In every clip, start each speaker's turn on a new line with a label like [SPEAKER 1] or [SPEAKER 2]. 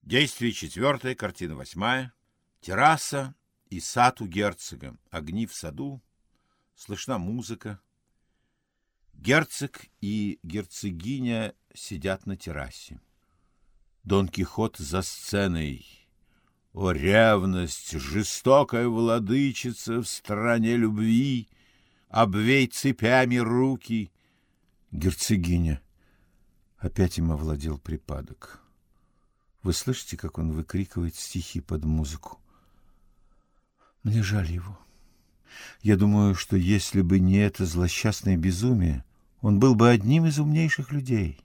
[SPEAKER 1] Действие 4, картина 8. Терраса и сад у герцога. Огни в саду. Слышна музыка. Герцог и герцогиня сидят на террасе. Дон Кихот за сценой. О, ревность, жестокая владычица в стране любви, обвей цепями руки. Герцогиня. Опять им овладел припадок. Вы слышите, как он выкрикивает стихи под музыку? Мне жаль его. Я думаю, что если бы не это злосчастное безумие, он был бы одним из умнейших людей.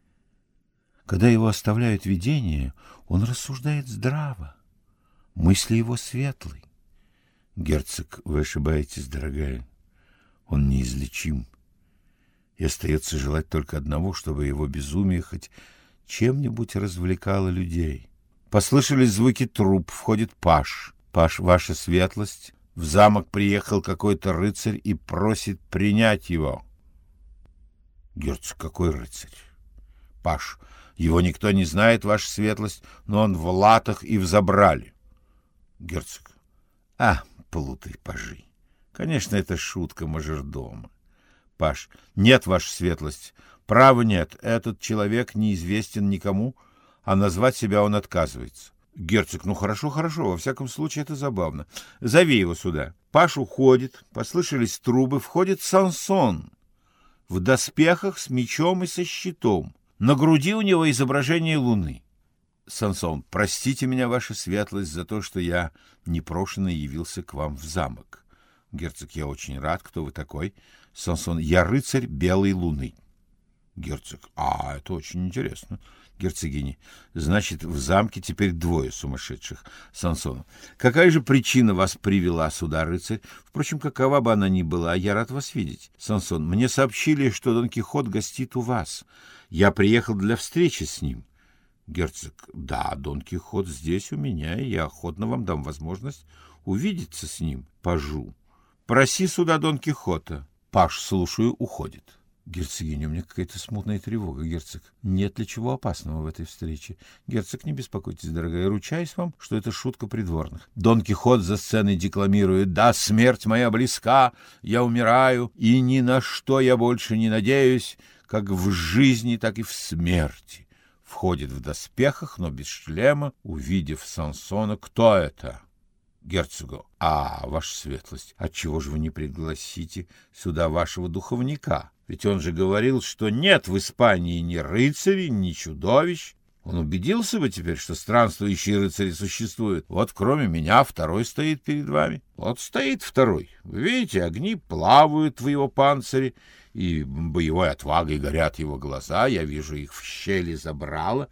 [SPEAKER 1] Когда его оставляют видения, он рассуждает здраво. Мысли его светлы. Герцог, вы ошибаетесь, дорогая. Он неизлечим. И остается желать только одного, чтобы его безумие хоть чем-нибудь развлекало людей. Послышались звуки труп. Входит паж. Паж, ваша светлость, в замок приехал какой-то рыцарь и просит принять его. Герцог, какой рыцарь? Паж, его никто не знает, ваша светлость, но он в латах и в забрале. Герцог, плутай, пажи. Конечно, это шутка мажордома. Паж, нет, ваша светлость, право нет, этот человек неизвестен никому, а назвать себя он отказывается. Герцог, ну хорошо, во всяком случае это забавно. Зови его сюда. Паж уходит, послышались трубы, входит Сансон в доспехах с мечом и со щитом. На груди у него изображение луны. Сансон, простите меня, ваша светлость, за то, что я непрошено явился к вам в замок. Герцог, я очень рад, кто вы такой? Сансон, я рыцарь белой луны. Герцог, это очень интересно. Герцогиня, значит, в замке теперь двое сумасшедших. Сансон, какая же причина вас привела сюда, рыцарь? Впрочем, какова бы она ни была, я рад вас видеть. Сансон, мне сообщили, что Дон Кихот гостит у вас. Я приехал для встречи с ним. Герцог, да, Дон Кихот здесь у меня, и я охотно вам дам возможность увидеться с ним. Пажу, проси сюда Дон Кихота. Паж, слушаю, уходит. Герцогиня, у меня какая-то смутная тревога, герцог. Нет ли чего опасного в этой встрече? Герцог, не беспокойтесь, дорогая, ручаюсь вам, что это шутка придворных. Дон Кихот за сценой декламирует: «Да, смерть моя близка, я умираю, и ни на что я больше не надеюсь, как в жизни, так и в смерти». Входит в доспехах, но без шлема, увидев Сансона. Кто это? Герцогу. Ваша светлость, отчего же вы не пригласите сюда вашего духовника? Ведь он же говорил, что нет в Испании ни рыцарей, ни чудовищ. Он убедился бы теперь, что странствующие рыцари существуют. Вот кроме меня второй стоит перед вами. Вот стоит второй. Вы видите, огни плавают в его панцире, и боевой отвагой горят его глаза. Я вижу их в щели забрала.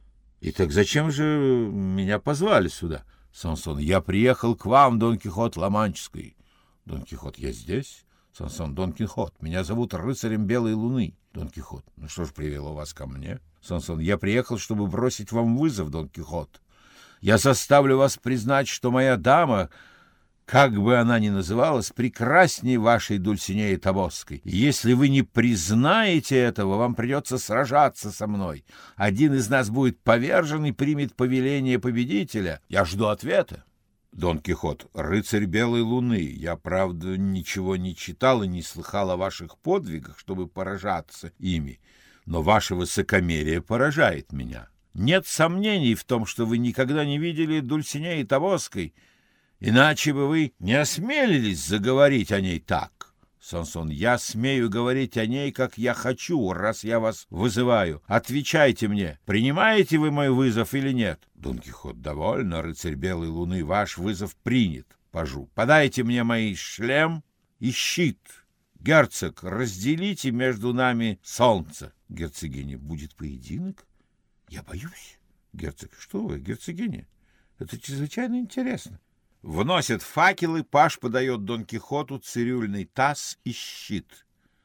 [SPEAKER 1] И так зачем же меня позвали сюда? Сансон, я приехал к вам, Дон Кихот Ла-Манческий. Дон Кихот, я здесь? Сансон, Дон Кихот, меня зовут рыцарем Белой Луны. Дон Кихот, ну что ж привело вас ко мне? Сансон, я приехал, чтобы бросить вам вызов, Дон Кихот. Я заставлю вас признать, что моя дама, как бы она ни называлась, прекрасней вашей Дульсинеи Табосской. И если вы не признаете этого, вам придется сражаться со мной. Один из нас будет повержен и примет повеление победителя. Я жду ответа. Дон Кихот, рыцарь Белой Луны, я, правда, ничего не читал и не слыхал о ваших подвигах, чтобы поражаться ими, но ваше высокомерие поражает меня. Нет сомнений в том, что вы никогда не видели Дульсинеи Табосской, иначе бы вы не осмелились заговорить о ней так. Сансон, я смею говорить о ней, как я хочу, раз я вас вызываю. Отвечайте мне, принимаете вы мой вызов или нет? Дон Кихот, довольно, рыцарь Белой Луны, ваш вызов принят. Пажу, подайте мне мой шлем и щит. Герцог, разделите между нами солнце. Герцогиня, будет поединок? Я боюсь. Герцог, что вы, герцогиня? Это чрезвычайно интересно. Вносят факелы, паж подает Дон Кихоту цирюльный таз и щит.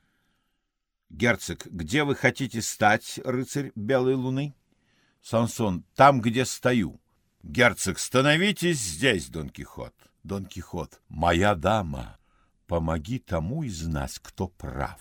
[SPEAKER 1] Герцог, где вы хотите стать, рыцарь Белой Луны? Сансон, там, где стою. Герцог, становитесь здесь, Дон Кихот. Дон Кихот, моя дама, помоги тому из нас, кто прав.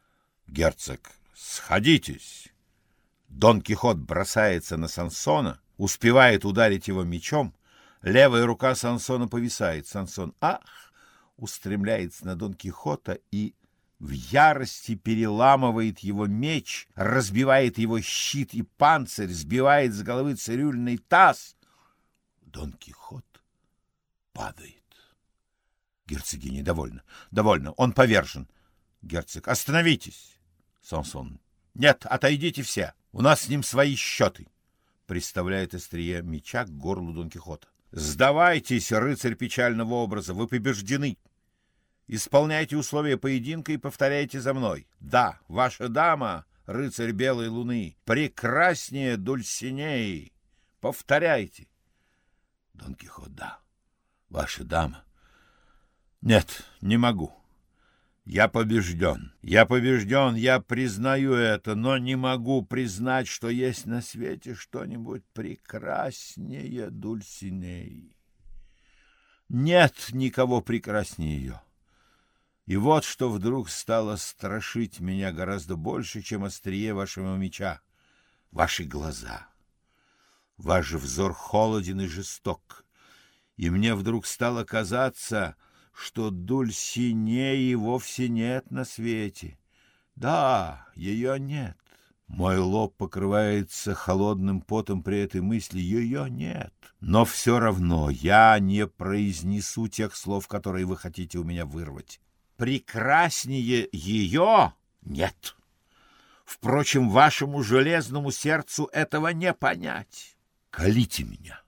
[SPEAKER 1] Герцог, сходитесь. Дон Кихот бросается на Сансона, успевает ударить его мечом, левая рука Сансона повисает. Сансон устремляется на Дон Кихота и в ярости переламывает его меч, разбивает его щит и панцирь, сбивает с головы цирюльный таз. Дон Кихот падает. Герцогиня довольна. Довольно, он повержен. Герцог: остановитесь. Сансон: нет, отойдите все. У нас с ним свои счеты. Приставляет острие меча к горлу Дон Кихота. Сдавайтесь, рыцарь печального образа, вы побеждены. Исполняйте условия поединка и повторяйте за мной. Да, ваша дама, рыцарь белой луны, прекраснее Дульсинеи. Повторяйте. Дон Кихот: да, ваша дама. Нет, не могу. Я побежден. Я признаю это, но не могу признать, что есть на свете что-нибудь прекраснее Дульсинеи. Нет никого прекраснее ее. И вот что вдруг стало страшить меня гораздо больше, чем острие вашего меча. Ваши глаза. Ваш взор холоден и жесток. И мне вдруг стало казаться, что Дульсинеи вовсе нет на свете. Да, ее нет. Мой лоб покрывается холодным потом при этой мысли. Ее нет. Но все равно я не произнесу тех слов, которые вы хотите у меня вырвать. Прекраснее ее нет. Впрочем, вашему железному сердцу этого не понять. Колите меня.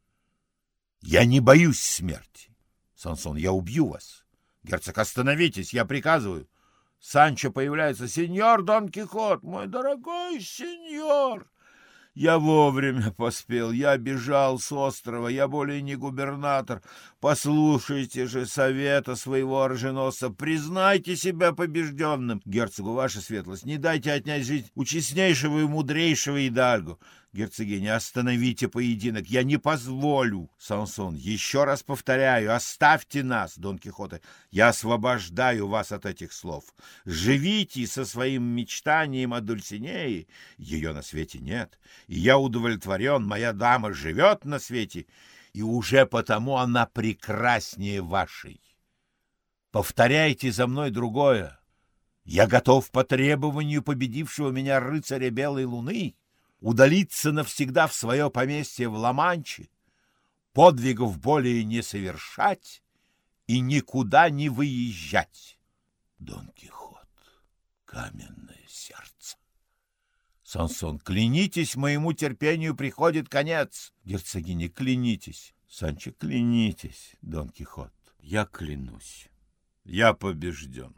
[SPEAKER 1] Я не боюсь смерти. Сансон: я убью вас. Герцог: остановитесь, я приказываю. Санчо появляется: сеньор Дон Кихот, мой дорогой сеньор. Я вовремя поспел, я бежал с острова, я более не губернатор. Послушайте же совета своего оруженосца, признайте себя побежденным. Герцогу: ваша светлость, не дайте отнять жизнь у честнейшего и мудрейшего Идальго. Герцогиня: остановите поединок, я не позволю. Сансон: еще раз повторяю, оставьте нас, Дон Кихоте, я освобождаю вас от этих слов. Живите со своим мечтанием о Дульсинее, ее на свете нет, и я удовлетворен, моя дама живет на свете, и уже потому она прекраснее вашей. Повторяйте за мной другое. Я готов по требованию победившего меня рыцаря Белой Луны удалиться навсегда в свое поместье в Ла-Манче, подвигов более не совершать и никуда не выезжать. Дон Кихот: каменное сердце. Сансон: клянитесь, моему терпению приходит конец. Герцогиня: клянитесь. Санчо: клянитесь. Дон Кихот: я клянусь. Я побежден.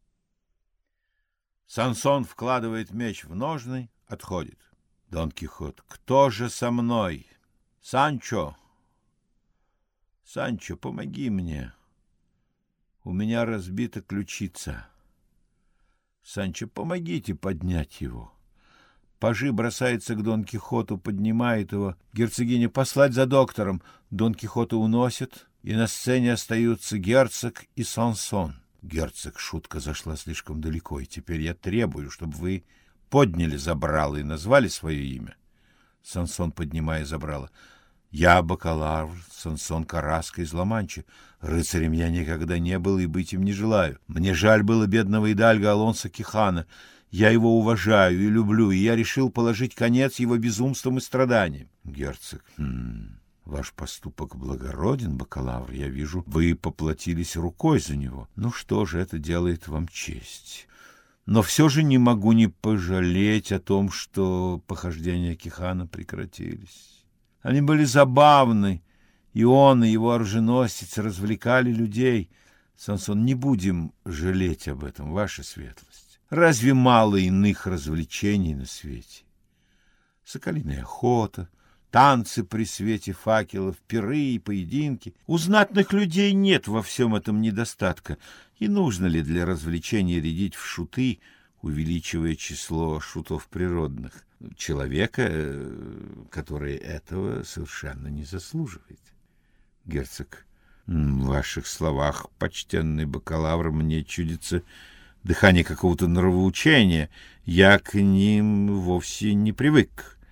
[SPEAKER 1] Сансон вкладывает меч в ножны, отходит. Дон Кихот: кто же со мной? Санчо! Санчо, помоги мне. У меня разбита ключица. Санчо: помогите поднять его. Пажи бросается к Дон Кихоту, поднимает его. Герцогиня: послать за доктором. Дон Кихота уносит, и на сцене остаются герцог и Сансон. Герцог: шутка зашла слишком далеко, и теперь я требую, чтобы вы подняли забрало и назвали свое имя. Сансон, поднимая забрало: я бакалавр Сансон Карраско из Ла-Манчи. Рыцарем я никогда не был и быть им не желаю. Мне жаль было бедного Идальго Алонсо Кихана. Я его уважаю и люблю, и я решил положить конец его безумствам и страданиям. Герцог: ваш поступок благороден, бакалавр. Я вижу, вы поплатились рукой за него. Ну что же, это делает вам честь. Но все же не могу не пожалеть о том, что похождения Кихана прекратились. Они были забавны, и он, и его оруженосец развлекали людей. Сансон: не будем жалеть об этом, ваша светлость. Разве мало иных развлечений на свете? Соколиная охота, танцы при свете факелов, пиры и поединки. У знатных людей нет во всем этом недостатка. И нужно ли для развлечения рядить в шуты, увеличивая число шутов природных, человека, который этого совершенно не заслуживает? Герцог: в ваших словах, почтенный бакалавр, мне чудится дыхание какого-то нравоучения. Я к ним вовсе не привык.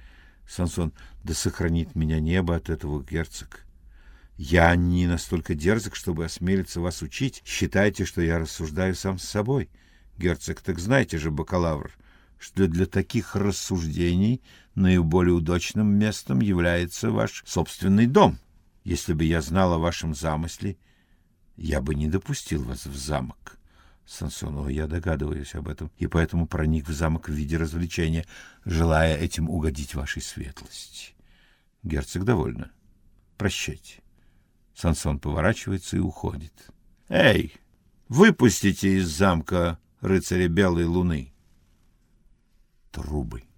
[SPEAKER 1] Самсон: да сохранит меня небо от этого, герцог. Я не настолько дерзок, чтобы осмелиться вас учить. Считайте, что я рассуждаю сам с собой. Герцог: так знаете же, бакалавр, что для таких рассуждений наиболее удачным местом является ваш собственный дом. Если бы я знал о вашем замысле, я бы не допустил вас в замок. Самсон: о, я догадываюсь об этом, и поэтому проник в замок в виде развлечения, желая этим угодить вашей светлости. Герцог: довольно. Прощайте. Самсон поворачивается и уходит. Эй, выпустите из замка рыцаря Белой Луны. Трубы.